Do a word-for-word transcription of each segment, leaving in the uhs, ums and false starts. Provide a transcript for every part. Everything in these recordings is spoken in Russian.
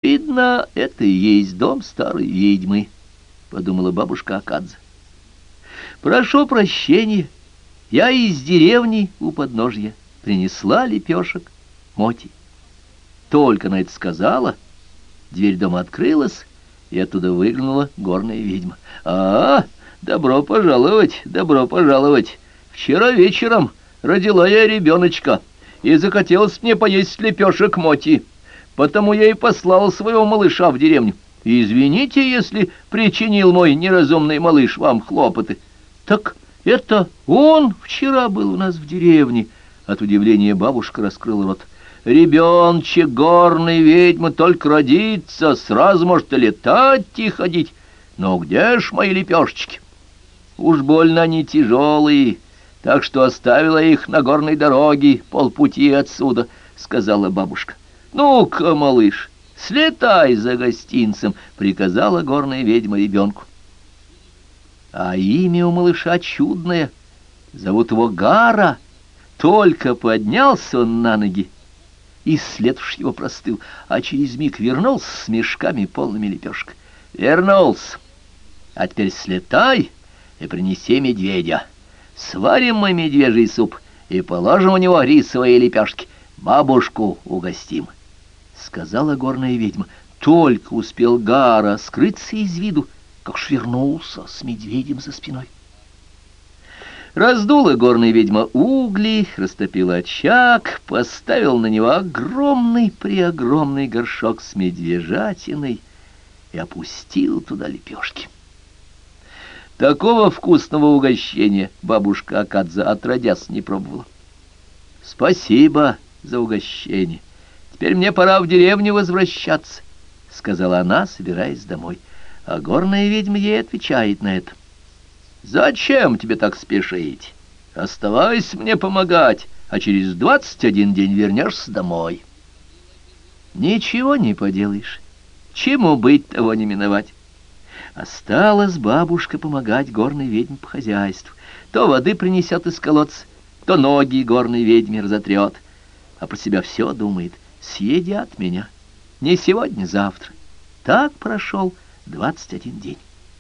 «Видно, это и есть дом старой ведьмы», — подумала бабушка Акадза. «Прошу прощения, я из деревни у подножья принесла лепешек Моти». Только она это сказала, дверь дома открылась, и оттуда выглянула горная ведьма. «А, добро пожаловать, добро пожаловать! Вчера вечером родила я ребеночка, и захотелось мне поесть лепешек Моти, потому я и послала своего малыша в деревню. Извините, если причинил мой неразумный малыш вам хлопоты». «Так это он вчера был у нас в деревне?» От удивления бабушка раскрыла рот. «Ребенчик горной ведьмы только родится, сразу может и летать и ходить. Но где ж мои лепешечки? Уж больно они тяжелые, так что оставила их на горной дороге полпути отсюда», — сказала бабушка. «Ну-ка, малыш, слетай за гостинцем», — приказала горная ведьма ребенку. А имя у малыша чудное, зовут его Гара. Только поднялся он на ноги, и след уж его простыл, а через миг вернулся с мешками полными лепешек. «Вернулся. А теперь слетай и принеси медведя. Сварим мы медвежий суп и положим у него рисовые лепешки. Бабушку угостим», — сказала горная ведьма. Только успел Гара скрыться из виду, как швернулся с медведем за спиной. Раздула горная ведьма угли, растопила очаг, поставил на него огромный-преогромный горшок с медвежатиной и опустил туда лепешки. Такого вкусного угощения бабушка Акадза отродясь не пробовала. «Спасибо за угощение. Теперь мне пора в деревню возвращаться», — сказала она, собираясь домой. А горная ведьма ей отвечает на это: «Зачем тебе так спешить? Оставайся мне помогать, а через двадцать один день вернешься домой». Ничего не поделаешь, чему быть, того не миновать. Осталась бабушка помогать горной ведьме по хозяйству. То воды принесет из колодца, то ноги горной ведьме разотрет, а про себя все думает: съедят меня, не сегодня, завтра. Так прошел двадцать один день.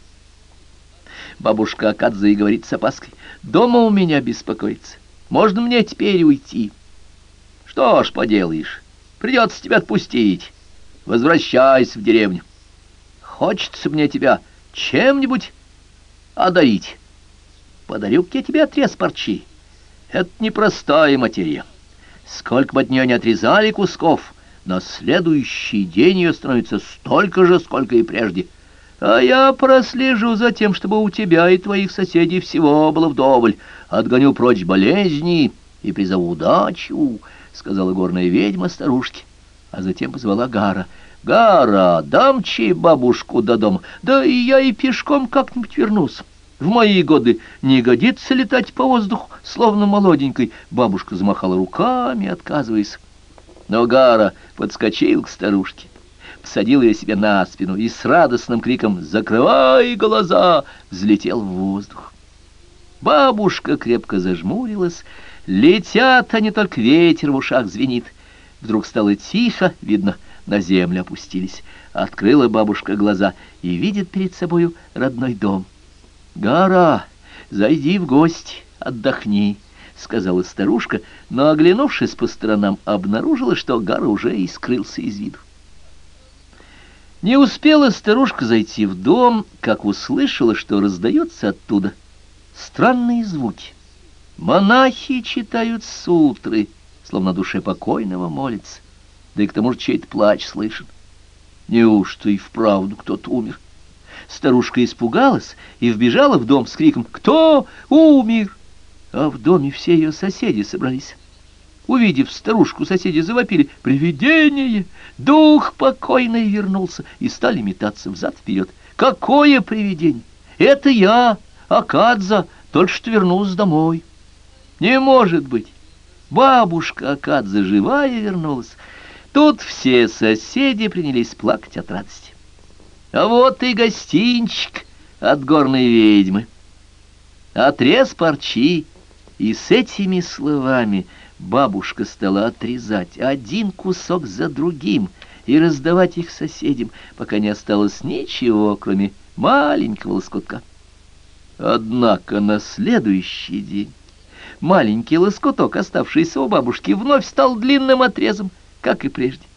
Бабушка Акадза и говорит с опаской: «Дома у меня беспокоится. Можно мне теперь уйти?» «Что ж поделаешь, придется тебя отпустить. Возвращайся в деревню. Хочется мне тебя чем-нибудь одарить. Подарю-ка я тебе отрез парчи. Это непростая материя. Сколько бы от нее не отрезали кусков, на следующий день ее становится столько же, сколько и прежде. А я прослежу за тем, чтобы у тебя и твоих соседей всего было вдоволь. Отгоню прочь болезни и призову удачу», — сказала горная ведьма старушке, а затем позвала Гара. «Гара, дамчи бабушку до дома, да и я и пешком как-нибудь вернусь. В мои годы не годится летать по воздуху, словно молоденькой». Бабушка замахала руками, отказываясь. Но Гара подскочил к старушке, посадил ее себе на спину и с радостным криком «Закрывай глаза!» взлетел в воздух. Бабушка крепко зажмурилась. Летят они, только ветер в ушах звенит. Вдруг стало тихо, видно, на землю опустились. Открыла бабушка глаза и видит перед собою родной дом. «Гара, зайди в гости, отдохни», — сказала старушка, но, оглянувшись по сторонам, обнаружила, что Гара уже и скрылся из виду. Не успела старушка зайти в дом, как услышала, что раздаются оттуда странные звуки. Монахи читают сутры, словно душе покойного молятся, да и к тому же чей-то плач слышен. Неужто и вправду кто-то умер? Старушка испугалась и вбежала в дом с криком: «Кто умер?» А в доме все ее соседи собрались. Увидев старушку, соседи завопили: «Привидение! Дух покойный вернулся!» и стали метаться взад-вперед. «Какое привидение? Это я, Акадза, только что вернулась домой». «Не может быть! Бабушка Акадза живая вернулась!» Тут все соседи принялись плакать от радости. «А вот и гостинчик от горной ведьмы, отрез парчи». И с этими словами бабушка стала отрезать один кусок за другим и раздавать их соседям, пока не осталось ничего, кроме маленького лоскутка. Однако на следующий день маленький лоскуток, оставшийся у бабушки, вновь стал длинным отрезом, как и прежде.